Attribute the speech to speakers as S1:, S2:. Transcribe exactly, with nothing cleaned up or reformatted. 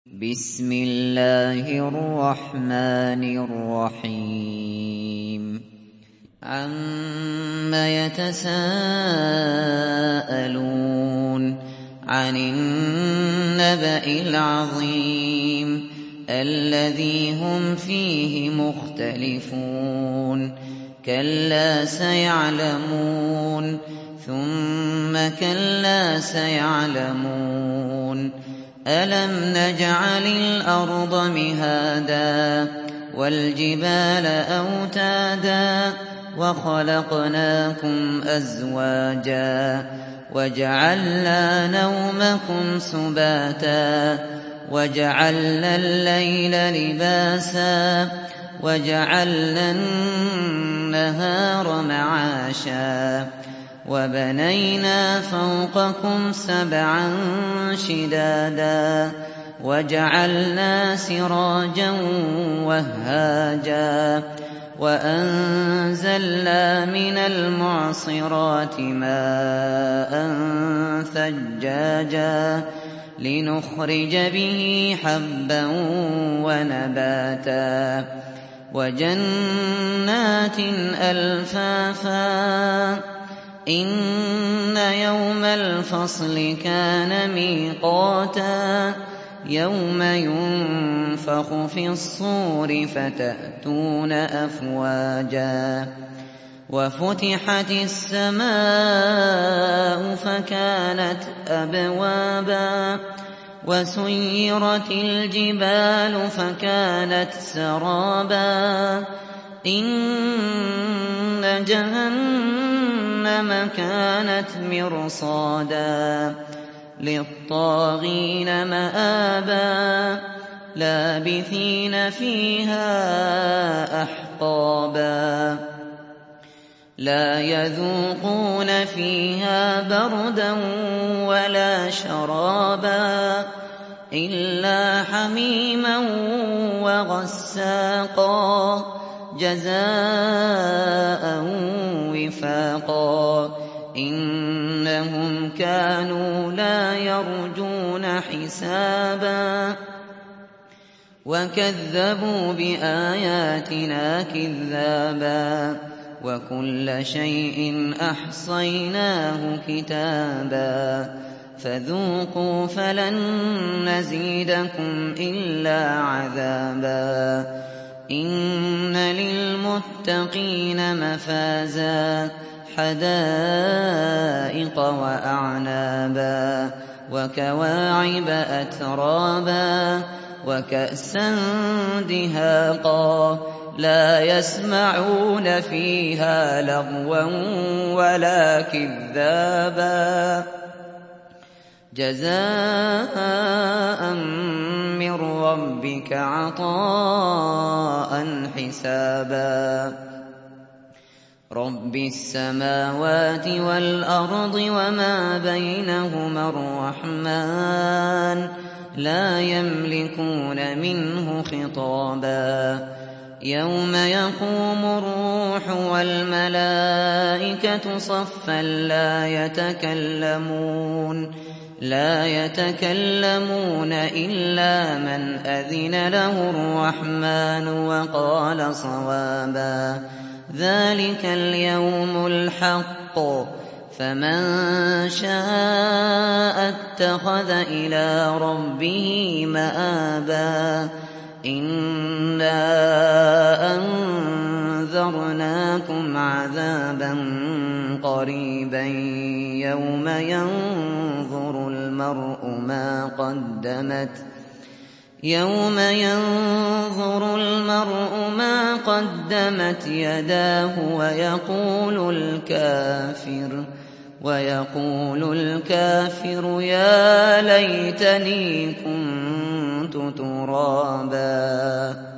S1: بسم الله الرحمن الرحيم عَمَّ يَتَسَاءَلُونَ عَنِ النَّبَإِ الْعَظِيمِ الَّذِي هُمْ فِيهِ مُخْتَلِفُونَ كَلَّا سَيَعْلَمُونَ ثُمَّ كَلَّا سَيَعْلَمُونَ أَلَمْ نَجْعَلِ الْأَرْضَ مِهَادًا وَالْجِبَالَ أَوْتَادًا وَخَلَقْنَاكُمْ أَزْوَاجًا وَجَعَلْنَا نَوْمَكُمْ سُبَاتًا وَجَعَلْنَا اللَّيْلَ لِبَاسًا وَجَعَلْنَا النَّهَارَ مَعَاشًا وَبَنَيْنَا فَوْقَكُمْ سَبْعًا شِدَادًا وَجَعَلْنَا سِرَاجًا وَهَّاجًا وَأَنزَلْنَا مِنَ الْمُعْصِرَاتِ مَاءً ثَجَّاجًا لِّنُخْرِجَ بِهِ حَبًّا وَنَبَاتًا وَجَنَّاتٍ أَلْفَافًا إِنَّ يَوْمَ الْفَصْلِ كَانَ مِيقَاتًا يَوْمَ يُنفَخُ فِي الصُّورِ فَتَأْتُونَ أَفْوَاجًا وَفُتِحَتِ السَّمَاءُ فَكَانَتْ أَبْوَابًا وَسُيِّرَتِ الْجِبَالُ فَكَانَتْ سَرَابًا إِنَّ جَهَنَّمَ كَانَتْ مِرْصَادًا لِّلطَّاغِينَ مَآبًا لَّابِثِينَ فِيهَا أَحْقَابًا لَّا يَذُوقُونَ فِيهَا بَرْدًا وَلَا شَرَابًا إِلَّا حَمِيمًا وَغَسَّاقًا جَزَاءً وِفَاقًا إِنَّهُمْ كَانُوا لَا يَرْجُونَ حِسَابًا وَكَذَّبُوا بِآيَاتِنَا كِذَّابًا وَكُلَّ شَيْءٍ أَحْصَيْنَاهُ كِتَابًا فَذُوقُوا فَلَن نَّزِيدَكُمْ إِلَّا عَذَابًا إِنَّ لِلْمُتَّقِينَ مَفَازًا حَدَائِقَ وَأَعْنَابًا وَكَوَاعِبَ أَتْرَابًا وَكَأْسًا دِهَاقًا لَّا يَسْمَعُونَ فِيهَا لَغْوًا وَلَا كِذَّابًا جَزَاءً مِّن رَّبِّكَ عَطَاءً حِسَابًا رَّبِّ السَّمَاوَاتِ وَالْأَرْضِ وَمَا بَيْنَهُمَا الرَّحْمَٰنُ لَا يَمْلِكُونَ مِنْهُ خِطَابًا يَوْمَ يَقُومُ الرُّوحُ وَالْمَلَائِكَةُ صَفًّا لَّا يَتَكَلَّمُونَ لا يتكلمون إلا من أذن له الرحمن وقال صوابا ذلك اليوم الحق فمن شاء اتخذ إلى ربه مآبا إنا أنذرناكم عذابا قريبا يوم ينظر المرء ما قدمت يوم ينظر المرء ما قدمت يداه ويقول الكافر ويقول الكافر يا ليتني كنت ترابا